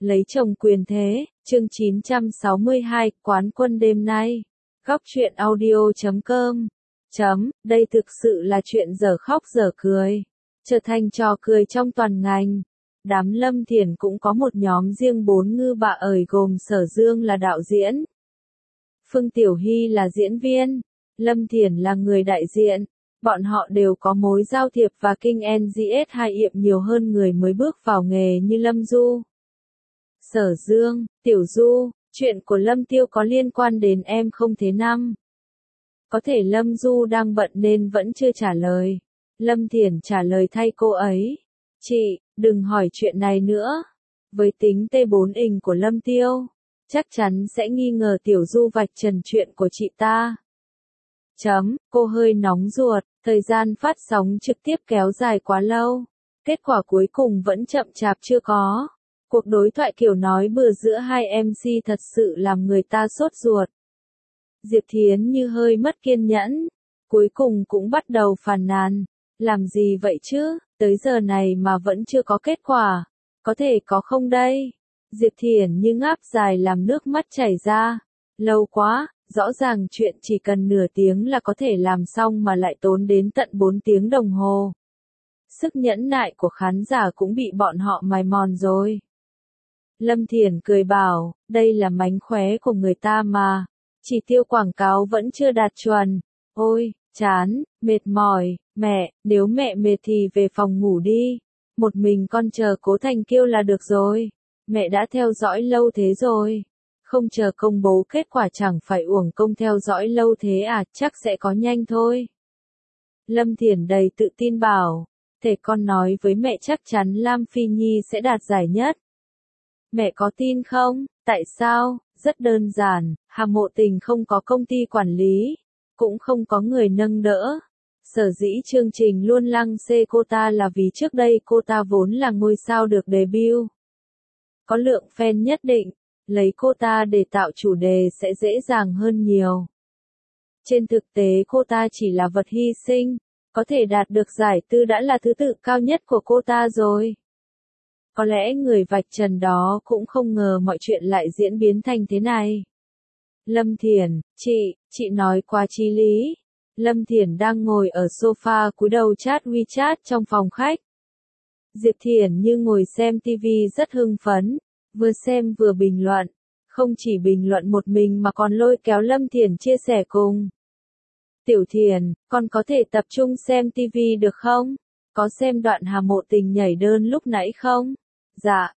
Lấy chồng quyền thế, chương 962, quán quân đêm nay. Góc truyện audio.com. Đây thực sự là chuyện dở khóc dở cười. Trở thành trò cười trong toàn ngành. Đám Lâm Thiển cũng có một nhóm riêng 4 ngư bạ ởi gồm Sở Dương là đạo diễn. Phương Tiểu Hy là diễn viên. Lâm Thiển là người đại diện. Bọn họ đều có mối giao thiệp và kinh NGS hai yệm nhiều hơn người mới bước vào nghề như Lâm Du. Sở Dương, Tiểu Du, chuyện của Lâm Tiêu có liên quan đến em không thế năm? Có thể Lâm Du đang bận nên vẫn chưa trả lời. Lâm Thiển trả lời thay cô ấy. Chị, đừng hỏi chuyện này nữa. Với tính T4 ình của Lâm Tiêu, chắc chắn sẽ nghi ngờ Tiểu Du vạch trần chuyện của chị ta. Cô hơi nóng ruột, thời gian phát sóng trực tiếp kéo dài quá lâu. Kết quả cuối cùng vẫn chậm chạp chưa có. Cuộc đối thoại kiểu nói bừa giữa hai MC thật sự làm người ta sốt ruột. Diệp Thiến như hơi mất kiên nhẫn. Cuối cùng cũng bắt đầu phàn nàn. Làm gì vậy chứ, tới giờ này mà vẫn chưa có kết quả. Có thể có không đây? Diệp Thiển như ngáp dài làm nước mắt chảy ra. Lâu quá, rõ ràng chuyện chỉ cần nửa tiếng là có thể làm xong mà lại tốn đến tận 4 tiếng đồng hồ. Sức nhẫn nại của khán giả cũng bị bọn họ mài mòn rồi. Lâm Thiển cười bảo, đây là mánh khóe của người ta mà. Chỉ tiêu quảng cáo vẫn chưa đạt chuẩn. Ôi, chán, mệt mỏi, mẹ, nếu mẹ mệt thì về phòng ngủ đi. Một mình con chờ Cố Thành Kiêu là được rồi. Mẹ đã theo dõi lâu thế rồi. Không chờ công bố kết quả chẳng phải uổng công theo dõi lâu thế à, chắc sẽ có nhanh thôi. Lâm Thiển đầy tự tin bảo, thể con nói với mẹ chắc chắn Lam Phi Nhi sẽ đạt giải nhất. Mẹ có tin không? Tại sao? Rất đơn giản, Hà Mộ Tình không có công ty quản lý, cũng không có người nâng đỡ. Sở dĩ chương trình luôn lăng xê cô ta là vì trước đây cô ta vốn là ngôi sao được debut. Có lượng fan nhất định, lấy cô ta để tạo chủ đề sẽ dễ dàng hơn nhiều. Trên thực tế cô ta chỉ là vật hy sinh, có thể đạt được giải tư đã là thứ tự cao nhất của cô ta rồi. Có lẽ người vạch trần đó cũng không ngờ mọi chuyện lại diễn biến thành thế này. Lâm Thiển, chị nói quá chí lý. Lâm Thiển đang ngồi ở sofa cúi đầu chat WeChat trong phòng khách. Diệp Thiển như ngồi xem TV rất hưng phấn, vừa xem vừa bình luận. Không chỉ bình luận một mình mà còn lôi kéo Lâm Thiển chia sẻ cùng. Tiểu Thiển, con có thể tập trung xem TV được không? Có xem đoạn Hà Mộ Tình nhảy đơn lúc nãy không? Dạ,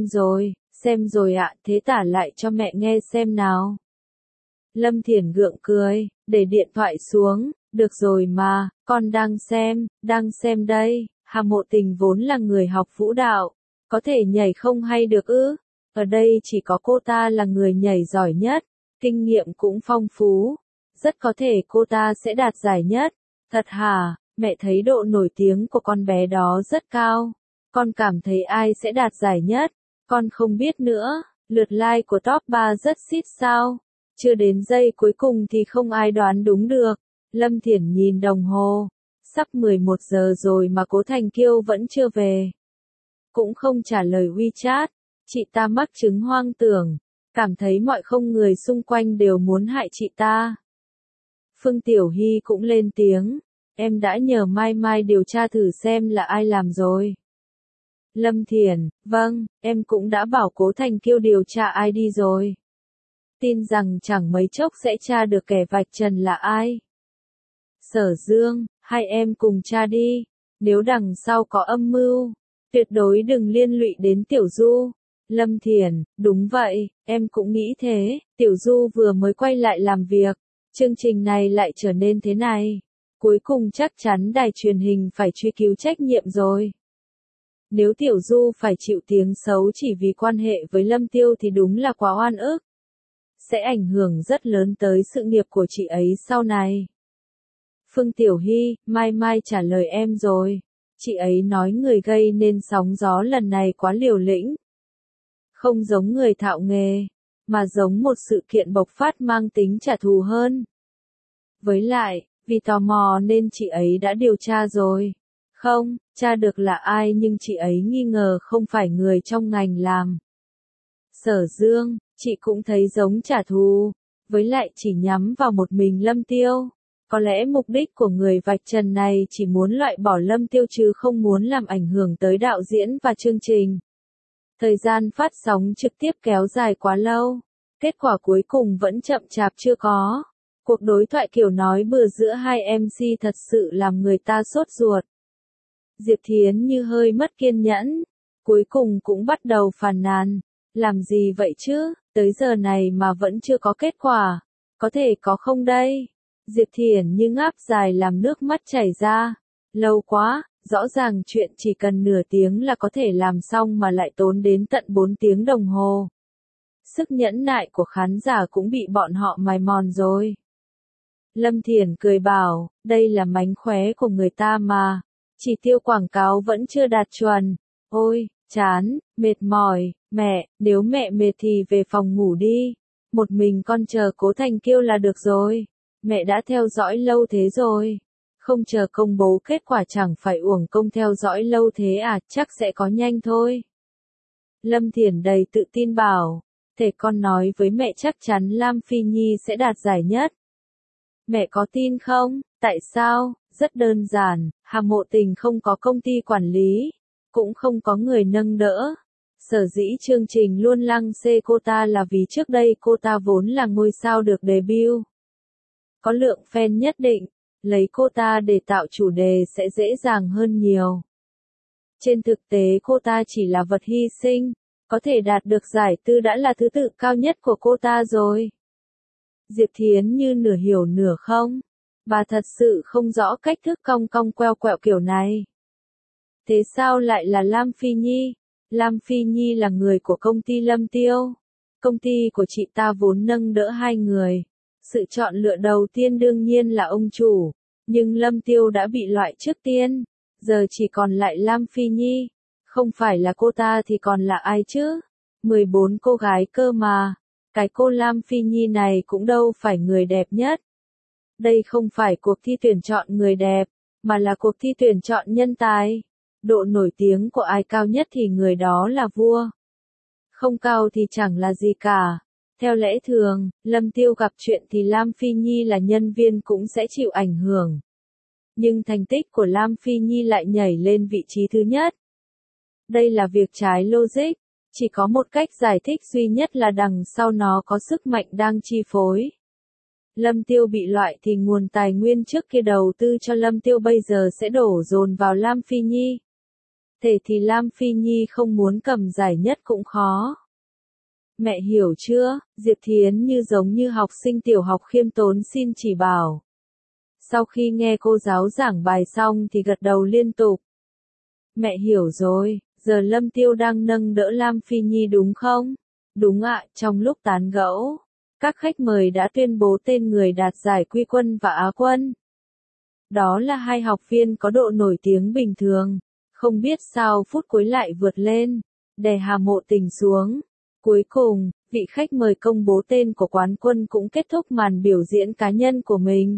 xem rồi ạ, thế tả lại cho mẹ nghe xem nào. Lâm Thiển gượng cười, để điện thoại xuống, được rồi mà, con đang xem đây. Hà Mộ Tình vốn là người học vũ đạo, có thể nhảy không hay được ư? Ở đây chỉ có cô ta là người nhảy giỏi nhất, kinh nghiệm cũng phong phú, rất có thể cô ta sẽ đạt giải nhất. Thật hả? Mẹ thấy độ nổi tiếng của con bé đó rất cao. Con cảm thấy ai sẽ đạt giải nhất? Con không biết nữa, lượt like của top 3 rất xít sao? Chưa đến giây cuối cùng thì không ai đoán đúng được. Lâm Thiển nhìn đồng hồ, sắp 11 giờ rồi mà Cố Thành Kiêu vẫn chưa về. Cũng không trả lời WeChat, chị ta mắc chứng hoang tưởng, cảm thấy mọi không người xung quanh đều muốn hại chị ta. Phương Tiểu Hy cũng lên tiếng, em đã nhờ Mai Mai điều tra thử xem là ai làm rồi. Lâm Thiển, vâng, em cũng đã bảo Cố Thành Kiêu điều tra ai đi rồi. Tin rằng chẳng mấy chốc sẽ tra được kẻ vạch trần là ai. Sở Dương, hai em cùng tra đi, nếu đằng sau có âm mưu, tuyệt đối đừng liên lụy đến Tiểu Du. Lâm Thiển, đúng vậy, em cũng nghĩ thế, Tiểu Du vừa mới quay lại làm việc, chương trình này lại trở nên thế này. Cuối cùng chắc chắn đài truyền hình phải truy cứu trách nhiệm rồi. Nếu Tiểu Du phải chịu tiếng xấu chỉ vì quan hệ với Lâm Tiêu thì đúng là quá oan ức. Sẽ ảnh hưởng rất lớn tới sự nghiệp của chị ấy sau này. Phương Tiểu Hy, Mai Mai trả lời em rồi. Chị ấy nói người gây nên sóng gió lần này quá liều lĩnh. Không giống người thạo nghề, mà giống một sự kiện bộc phát mang tính trả thù hơn. Với lại, vì tò mò nên chị ấy đã điều tra rồi. Không, tra được là ai nhưng chị ấy nghi ngờ không phải người trong ngành làm. Sở Dương, chị cũng thấy giống trả thù, với lại chỉ nhắm vào một mình Lâm Tiêu. Có lẽ mục đích của người vạch trần này chỉ muốn loại bỏ Lâm Tiêu chứ không muốn làm ảnh hưởng tới đạo diễn và chương trình. Thời gian phát sóng trực tiếp kéo dài quá lâu, kết quả cuối cùng vẫn chậm chạp chưa có. Cuộc đối thoại kiểu nói bừa giữa hai MC thật sự làm người ta sốt ruột. Diệp Thiến như hơi mất kiên nhẫn, cuối cùng cũng bắt đầu phàn nàn. Làm gì vậy chứ, tới giờ này mà vẫn chưa có kết quả, có thể có không đây? Diệp Thiển như ngáp dài làm nước mắt chảy ra. Lâu quá, rõ ràng chuyện chỉ cần nửa tiếng là có thể làm xong mà lại tốn đến tận 4 tiếng đồng hồ. Sức nhẫn nại của khán giả cũng bị bọn họ mài mòn rồi. Lâm Thiển cười bảo, đây là mánh khóe của người ta mà, chỉ tiêu quảng cáo vẫn chưa đạt chuẩn. Ôi, chán, mệt mỏi, mẹ, nếu mẹ mệt thì về phòng ngủ đi. Một mình con chờ Cố Thành Kiêu là được rồi. Mẹ đã theo dõi lâu thế rồi. Không chờ công bố kết quả chẳng phải uổng công theo dõi lâu thế à, chắc sẽ có nhanh thôi. Lâm Thiển đầy tự tin bảo, thể con nói với mẹ chắc chắn Lam Phi Nhi sẽ đạt giải nhất. Mẹ có tin không? Tại sao? Rất đơn giản, Hà Mộ Tình không có công ty quản lý, cũng không có người nâng đỡ. Sở dĩ chương trình luôn lăng xê cô ta là vì trước đây cô ta vốn là ngôi sao được debut. Có lượng fan nhất định, lấy cô ta để tạo chủ đề sẽ dễ dàng hơn nhiều. Trên thực tế cô ta chỉ là vật hy sinh, có thể đạt được giải tư đã là thứ tự cao nhất của cô ta rồi. Diệp Thiến như nửa hiểu nửa không. Bà thật sự không rõ cách thức cong cong queo quẹo kiểu này. Thế sao lại là Lam Phi Nhi? Lam Phi Nhi là người của công ty Lâm Tiêu. Công ty của chị ta vốn nâng đỡ hai người. Sự chọn lựa đầu tiên đương nhiên là ông chủ. Nhưng Lâm Tiêu đã bị loại trước tiên. Giờ chỉ còn lại Lam Phi Nhi. Không phải là cô ta thì còn là ai chứ? 14 cô gái cơ mà. Cái cô Lam Phi Nhi này cũng đâu phải người đẹp nhất. Đây không phải cuộc thi tuyển chọn người đẹp, mà là cuộc thi tuyển chọn nhân tài. Độ nổi tiếng của ai cao nhất thì người đó là vua. Không cao thì chẳng là gì cả. Theo lẽ thường, Lâm Tiêu gặp chuyện thì Lam Phi Nhi là nhân viên cũng sẽ chịu ảnh hưởng. Nhưng thành tích của Lam Phi Nhi lại nhảy lên vị trí thứ nhất. Đây là việc trái logic. Chỉ có một cách giải thích duy nhất là đằng sau nó có sức mạnh đang chi phối. Lâm Tiêu bị loại thì nguồn tài nguyên trước kia đầu tư cho Lâm Tiêu bây giờ sẽ đổ dồn vào Lam Phi Nhi. Thế thì Lam Phi Nhi không muốn cầm giải nhất cũng khó. Mẹ hiểu chưa? Diệp Thiến như giống như học sinh tiểu học khiêm tốn xin chỉ bảo. Sau khi nghe cô giáo giảng bài xong thì gật đầu liên tục. Mẹ hiểu rồi. Giờ Lâm Tiêu đang nâng đỡ Lam Phi Nhi đúng không? Đúng ạ, trong lúc tán gẫu, các khách mời đã tuyên bố tên người đạt giải Quy quân và Á quân. Đó là hai học viên có độ nổi tiếng bình thường, không biết sao phút cuối lại vượt lên, đè Hà Mộ Tình xuống. Cuối cùng, vị khách mời công bố tên của quán quân cũng kết thúc màn biểu diễn cá nhân của mình.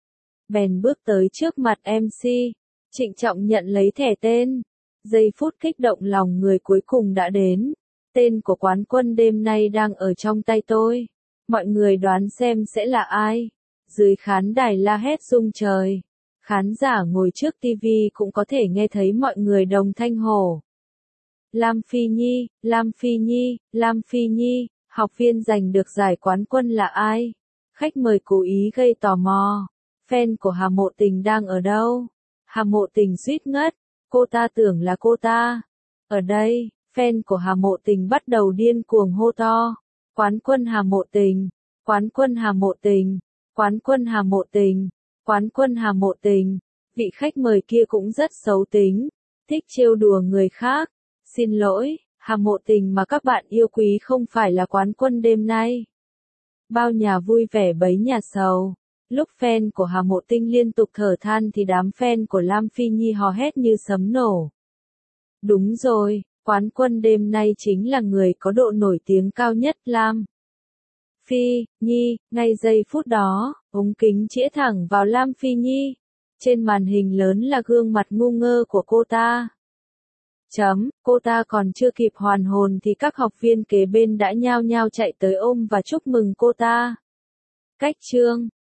Bèn bước tới trước mặt MC, trịnh trọng nhận lấy thẻ tên. Giây phút kích động lòng người cuối cùng đã đến. Tên của quán quân đêm nay đang ở trong tay tôi. Mọi người đoán xem sẽ là ai. Dưới khán đài la hét rung trời. Khán giả ngồi trước TV cũng có thể nghe thấy mọi người đồng thanh hô. Lam Phi Nhi, Lam Phi Nhi, Lam Phi Nhi, học viên giành được giải quán quân là ai? Khách mời cố ý gây tò mò. Fan của Hà Mộ Tình đang ở đâu? Hà Mộ Tình suýt ngất. Cô ta tưởng là cô ta. Ở đây, fan của Hà Mộ Tình bắt đầu điên cuồng hô to. Quán quân Hà Mộ Tình, quán quân Hà Mộ Tình, quán quân Hà Mộ Tình, quán quân Hà Mộ Tình. Vị khách mời kia cũng rất xấu tính, thích trêu đùa người khác. Xin lỗi, Hà Mộ Tình mà các bạn yêu quý không phải là quán quân đêm nay. Bao nhà vui vẻ bấy nhà sầu. Lúc fan của Hà Mộ Tình liên tục thở than thì đám fan của Lam Phi Nhi hò hét như sấm nổ. Đúng rồi, quán quân đêm nay chính là người có độ nổi tiếng cao nhất Lam Phi Nhi. Ngay giây phút đó, ống kính chĩa thẳng vào Lam Phi Nhi. Trên màn hình lớn là gương mặt ngu ngơ của cô ta. Cô ta còn chưa kịp hoàn hồn thì các học viên kế bên đã nhao nhao chạy tới ôm và chúc mừng cô ta. Cách chương